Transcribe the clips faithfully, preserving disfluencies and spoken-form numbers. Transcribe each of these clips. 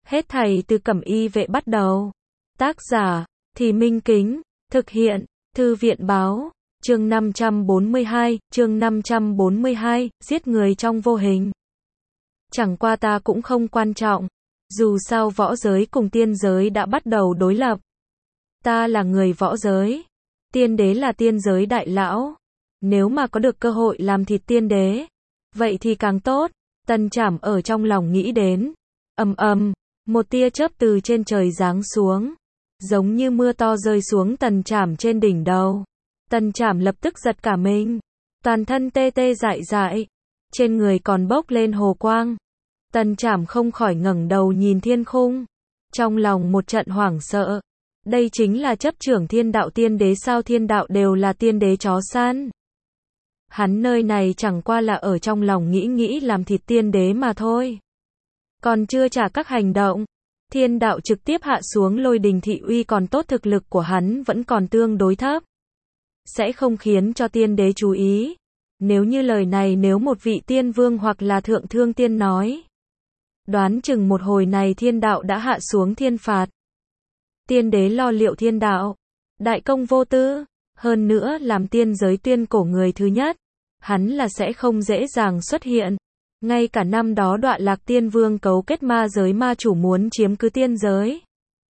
Hết thảy từ Cẩm Y Vệ bắt đầu. Tác giả, Thì Minh Kính, thực hiện, Thư viện Báo, chương năm trăm bốn mươi hai, chương năm trăm bốn mươi hai, giết người trong vô hình. Chẳng qua ta cũng không quan trọng, dù sao võ giới cùng tiên giới đã bắt đầu đối lập. Ta là người võ giới, tiên đế là tiên giới đại lão. Nếu mà có được cơ hội làm thịt tiên đế, vậy thì càng tốt. Tần Trảm ở trong lòng nghĩ đến. Ầm ầm, một tia chớp từ trên trời giáng xuống, giống như mưa to rơi xuống Tần Trảm trên đỉnh đầu. Tần Trảm lập tức giật cả mình, toàn thân tê tê dại dại, trên người còn bốc lên hồ quang. Tần Trảm không khỏi ngẩng đầu nhìn thiên khung, trong lòng một trận hoảng sợ. Đây chính là chấp trưởng thiên đạo tiên đế sao? Thiên đạo đều là tiên đế chó săn. Hắn nơi này chẳng qua là ở trong lòng nghĩ nghĩ làm thịt tiên đế mà thôi. Còn chưa trả các hành động, thiên đạo trực tiếp hạ xuống lôi đình thị uy, còn tốt thực lực của hắn vẫn còn tương đối thấp, sẽ không khiến cho tiên đế chú ý. Nếu như lời này nếu một vị tiên vương hoặc là thượng thương tiên nói, đoán chừng một hồi này thiên đạo đã hạ xuống thiên phạt. Tiên đế lo liệu thiên đạo, đại công vô tư, hơn nữa làm tiên giới tuyên cổ người thứ nhất, hắn là sẽ không dễ dàng xuất hiện. Ngay cả năm đó Đoạn Lạc Tiên Vương cấu kết ma giới ma chủ muốn chiếm cứ tiên giới,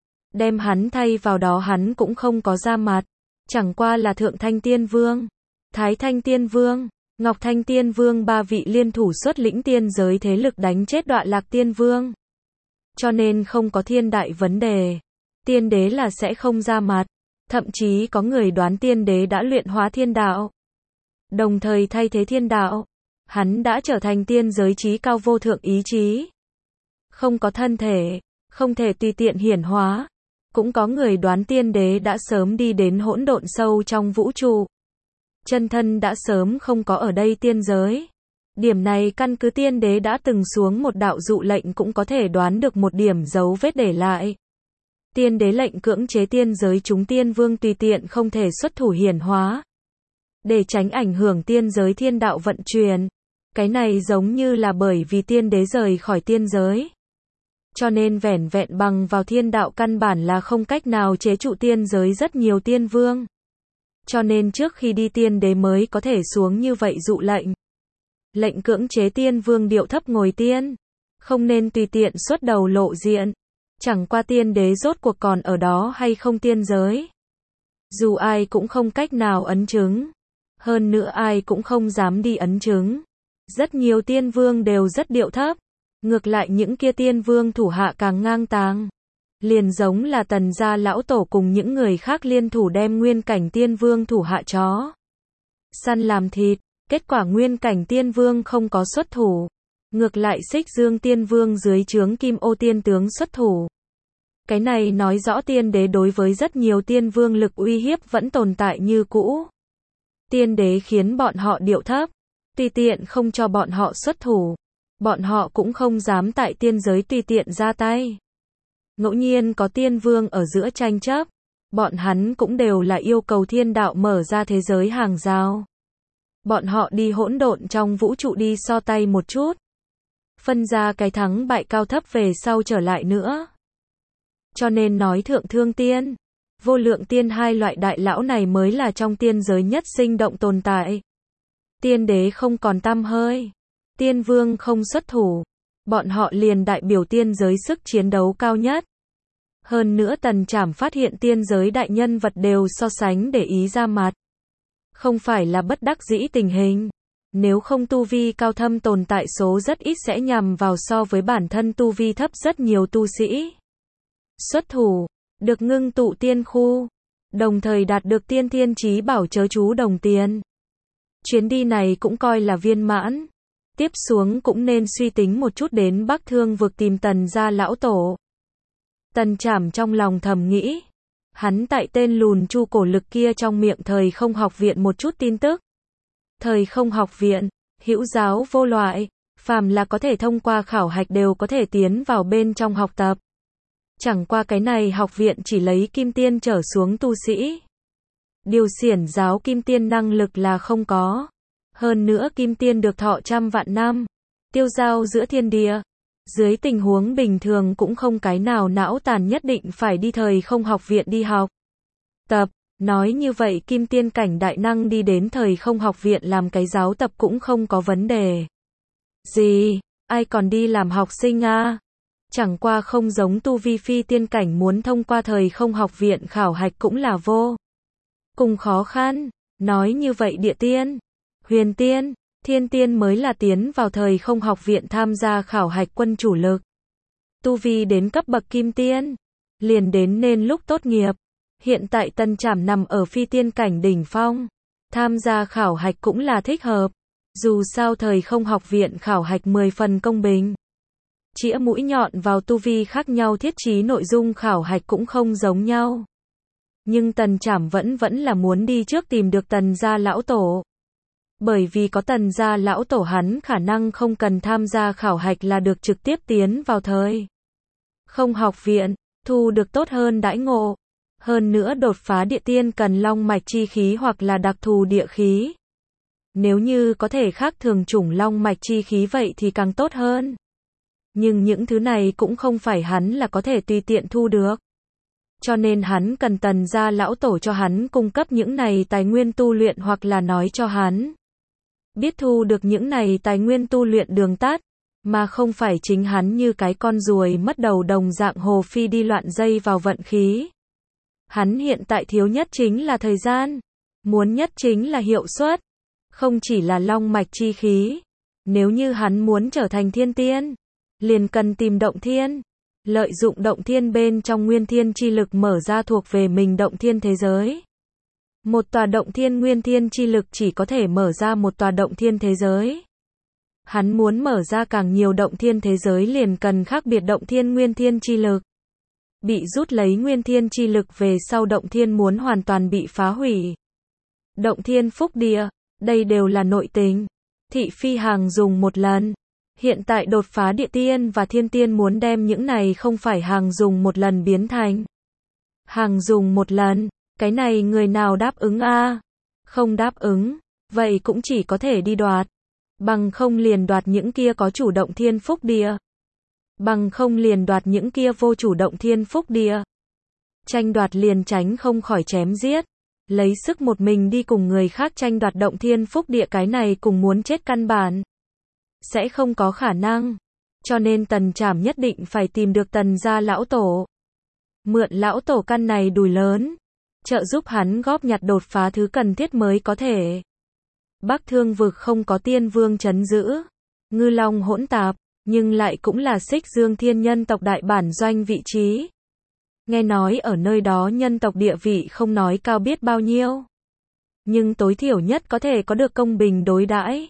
đem hắn thay vào đó hắn cũng không có ra mặt. Chẳng qua là Thượng Thanh Tiên Vương, Thái Thanh Tiên Vương, Ngọc Thanh Tiên Vương ba vị liên thủ xuất lĩnh tiên giới thế lực đánh chết Đoạn Lạc Tiên Vương. Cho nên không có thiên đại vấn đề, tiên đế là sẽ không ra mặt. Thậm chí có người đoán tiên đế đã luyện hóa thiên đạo, đồng thời thay thế thiên đạo. Hắn đã trở thành tiên giới trí cao vô thượng ý chí, không có thân thể, không thể tùy tiện hiển hóa. Cũng có người đoán tiên đế đã sớm đi đến hỗn độn sâu trong vũ trụ, chân thân đã sớm không có ở đây tiên giới. Điểm này căn cứ tiên đế đã từng xuống một đạo dụ lệnh cũng có thể đoán được một điểm dấu vết để lại. Tiên đế lệnh cưỡng chế tiên giới chúng tiên vương tùy tiện không thể xuất thủ hiển hóa, để tránh ảnh hưởng tiên giới thiên đạo vận chuyển. Cái này giống như là bởi vì tiên đế rời khỏi tiên giới, cho nên vẻn vẹn bằng vào thiên đạo căn bản là không cách nào chế trụ tiên giới rất nhiều tiên vương. Cho nên trước khi đi tiên đế mới có thể xuống như vậy dụ lệnh. Lệnh cưỡng chế tiên vương điệu thấp ngồi tiên, không nên tùy tiện xuất đầu lộ diện. Chẳng qua tiên đế rốt cuộc còn ở đó hay không tiên giới, dù ai cũng không cách nào ấn chứng. Hơn nữa ai cũng không dám đi ấn chứng. Rất nhiều tiên vương đều rất điệu thấp, ngược lại những kia tiên vương thủ hạ càng ngang tàng. Liền giống là Tần gia lão tổ cùng những người khác liên thủ đem nguyên cảnh tiên vương thủ hạ chó săn làm thịt. Kết quả nguyên cảnh tiên vương không có xuất thủ, ngược lại Xích Dương Tiên Vương dưới trướng Kim Ô Tiên Tướng xuất thủ. Cái này nói rõ tiên đế đối với rất nhiều tiên vương lực uy hiếp vẫn tồn tại như cũ. Tiên đế khiến bọn họ điệu thấp, tùy tiện không cho bọn họ xuất thủ. Bọn họ cũng không dám tại tiên giới tùy tiện ra tay. Ngẫu nhiên có tiên vương ở giữa tranh chấp, bọn hắn cũng đều là yêu cầu thiên đạo mở ra thế giới hàng rào. Bọn họ đi hỗn độn trong vũ trụ đi so tay một chút, phân ra cái thắng bại cao thấp về sau trở lại nữa. Cho nên nói Thượng Thương Tiên, Vô Lượng Tiên hai loại đại lão này mới là trong tiên giới nhất sinh động tồn tại. Tiên đế không còn tăm hơi, tiên vương không xuất thủ, bọn họ liền đại biểu tiên giới sức chiến đấu cao nhất. Hơn nữa Tần Trảm phát hiện tiên giới đại nhân vật đều so sánh để ý ra mặt. Không phải là bất đắc dĩ tình hình, nếu không tu vi cao thâm tồn tại số rất ít sẽ nhằm vào so với bản thân tu vi thấp rất nhiều tu sĩ. Xuất thủ, được ngưng tụ tiên khu, đồng thời đạt được tiên thiên chí bảo chớ chú đồng tiền. Chuyến đi này cũng coi là viên mãn. Tiếp xuống cũng nên suy tính một chút đến Bắc Thương vực tìm Tần gia lão tổ. Tần Trảm trong lòng thầm nghĩ, hắn tại tên lùn chu cổ lực kia trong miệng Thời Không học viện một chút tin tức. Thời Không học viện, hữu giáo vô loại, phàm là có thể thông qua khảo hạch đều có thể tiến vào bên trong học tập. Chẳng qua cái này học viện chỉ lấy kim tiên trở xuống tu sĩ. Điều xiển giáo kim tiên năng lực là không có. Hơn nữa kim tiên được thọ trăm vạn năm, tiêu giao giữa thiên địa. Dưới tình huống bình thường cũng không cái nào não tàn nhất định phải đi thời không học viện đi học tập. Nói như vậy kim tiên cảnh đại năng đi đến thời không học viện làm cái giáo tập cũng không có vấn đề gì, ai còn đi làm học sinh à? Chẳng qua không giống tu vi phi tiên cảnh muốn thông qua thời không học viện khảo hạch cũng là vô cùng khó khăn. Nói như vậy địa tiên, huyền tiên, thiên tiên mới là tiến vào thời không học viện tham gia khảo hạch quân chủ lực. Tu vi đến cấp bậc kim tiên, liền đến nên lúc tốt nghiệp. Hiện tại Tần Trảm nằm ở phi tiên cảnh đỉnh phong, tham gia khảo hạch cũng là thích hợp. Dù sao thời không học viện khảo hạch mười phần công bình. Chĩa mũi nhọn vào tu vi khác nhau thiết trí nội dung khảo hạch cũng không giống nhau. Nhưng Tần Trảm vẫn vẫn là muốn đi trước tìm được Tần gia lão tổ. Bởi vì có Tần gia lão tổ hắn khả năng không cần tham gia khảo hạch là được trực tiếp tiến vào thời không học viện, thu được tốt hơn đãi ngộ. Hơn nữa đột phá địa tiên cần long mạch chi khí hoặc là đặc thù địa khí. Nếu như có thể khác thường chủng long mạch chi khí vậy thì càng tốt hơn. Nhưng những thứ này cũng không phải hắn là có thể tùy tiện thu được. Cho nên hắn cần Tần gia lão tổ cho hắn cung cấp những này tài nguyên tu luyện hoặc là nói cho hắn biết thu được những này tài nguyên tu luyện đường tắt, mà không phải chính hắn như cái con ruồi mất đầu đồng dạng hồ phi đi loạn dây vào vận khí. Hắn hiện tại thiếu nhất chính là thời gian, muốn nhất chính là hiệu suất, không chỉ là long mạch chi khí. Nếu như hắn muốn trở thành thiên tiên, liền cần tìm động thiên, lợi dụng động thiên bên trong nguyên thiên chi lực mở ra thuộc về mình động thiên thế giới. Một tòa động thiên nguyên thiên chi lực chỉ có thể mở ra một tòa động thiên thế giới. Hắn muốn mở ra càng nhiều động thiên thế giới liền cần khác biệt động thiên nguyên thiên chi lực. Bị rút lấy nguyên thiên chi lực về sau động thiên muốn hoàn toàn bị phá hủy. Động thiên phúc địa, đây đều là nội tình. Thị phi hàng dùng một lần. Hiện tại đột phá địa tiên và thiên tiên muốn đem những này không phải hàng dùng một lần biến thành hàng dùng một lần. Cái này người nào đáp ứng a? Không đáp ứng, vậy cũng chỉ có thể đi đoạt. Bằng không liền đoạt những kia có chủ động thiên phúc địa. Bằng không liền đoạt những kia vô chủ động thiên phúc địa. Tranh đoạt liền tránh không khỏi chém giết. Lấy sức một mình đi cùng người khác tranh đoạt động thiên phúc địa cái này cùng muốn chết căn bản. Sẽ không có khả năng. Cho nên Tần Trảm nhất định phải tìm được Tần gia lão tổ. Mượn lão tổ căn này đùi lớn. Trợ giúp hắn góp nhặt đột phá thứ cần thiết mới có thể. Bắc Thương vực không có tiên vương trấn giữ. Ngư long hỗn tạp. Nhưng lại cũng là Xích Dương Thiên nhân tộc đại bản doanh vị trí. Nghe nói ở nơi đó nhân tộc địa vị không nói cao biết bao nhiêu. Nhưng tối thiểu nhất có thể có được công bình đối đãi.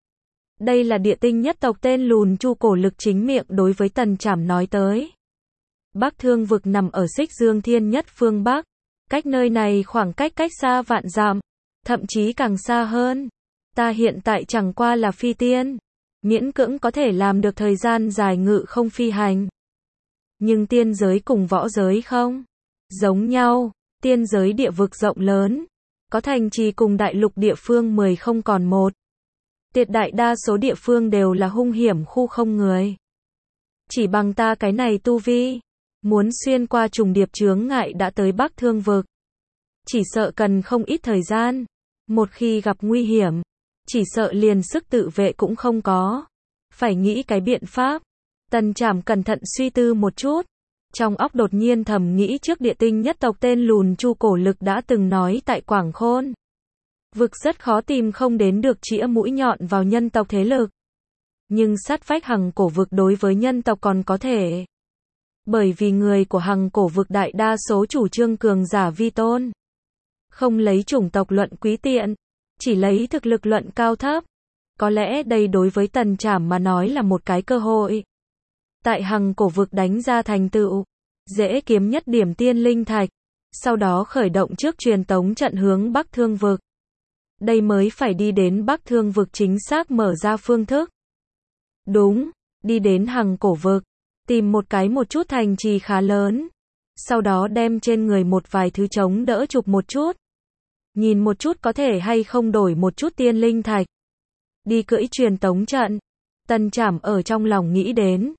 Đây là địa tinh nhất tộc tên Lùn Chu Cổ Lực chính miệng đối với Tần Trảm nói tới. Bắc Thương vực nằm ở Xích Dương Thiên nhất phương Bắc. Cách nơi này khoảng cách cách xa vạn dặm. Thậm chí càng xa hơn. Ta hiện tại chẳng qua là phi tiên. Miễn cưỡng có thể làm được thời gian dài ngự không phi hành. Nhưng tiên giới cùng võ giới không giống nhau. Tiên giới địa vực rộng lớn. Có thành trì cùng đại lục địa phương mười không còn một. Tuyệt đại đa số địa phương đều là hung hiểm khu không người. Chỉ bằng ta cái này tu vi. Muốn xuyên qua trùng điệp chướng ngại đã tới Bắc Thương vực. Chỉ sợ cần không ít thời gian. Một khi gặp nguy hiểm. Chỉ sợ liền sức tự vệ cũng không có. Phải nghĩ cái biện pháp. Tần Trảm cẩn thận suy tư một chút. Trong óc đột nhiên thầm nghĩ trước địa tinh nhất tộc tên Lùn Chu Cổ Lực đã từng nói tại Quảng Khôn. Vực rất khó tìm không đến được chĩa mũi nhọn vào nhân tộc thế lực. Nhưng sát vách Hằng Cổ vực đối với nhân tộc còn có thể. Bởi vì người của Hằng Cổ vực đại đa số chủ trương cường giả vi tôn. Không lấy chủng tộc luận quý tiện. Chỉ lấy thực lực luận cao thấp. Có lẽ đây đối với Tần Trảm mà nói là một cái cơ hội. Tại Hằng Cổ vực đánh ra thành tựu. Dễ kiếm nhất điểm tiên linh thạch. Sau đó khởi động trước truyền tống trận hướng Bắc Thương vực. Đây mới phải đi đến Bắc Thương vực chính xác mở ra phương thức. Đúng, đi đến Hằng Cổ vực. Tìm một cái một chút thành trì khá lớn. Sau đó đem trên người một vài thứ chống đỡ chụp một chút. Nhìn một chút có thể hay không đổi một chút tiên linh thạch. Đi cưỡi truyền tống trận. Tần Trảm ở trong lòng nghĩ đến.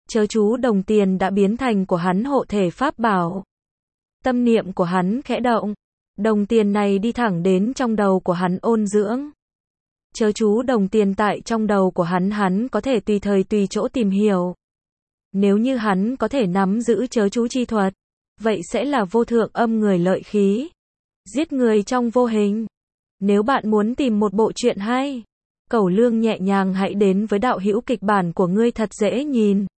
Chớ chú đồng tiền đã biến thành của hắn hộ thể pháp bảo. Tâm niệm của hắn khẽ động. Đồng tiền này đi thẳng đến trong đầu của hắn ôn dưỡng. Chớ chú đồng tiền tại trong đầu của hắn, hắn có thể tùy thời tùy chỗ tìm hiểu. Nếu như hắn có thể nắm giữ chớ chú chi thuật, vậy sẽ là vô thượng âm người lợi khí. Giết người trong vô hình. Nếu bạn muốn tìm một bộ truyện hay, Cẩu Lương nhẹ nhàng hãy đến với đạo hữu kịch bản của ngươi thật dễ nhìn.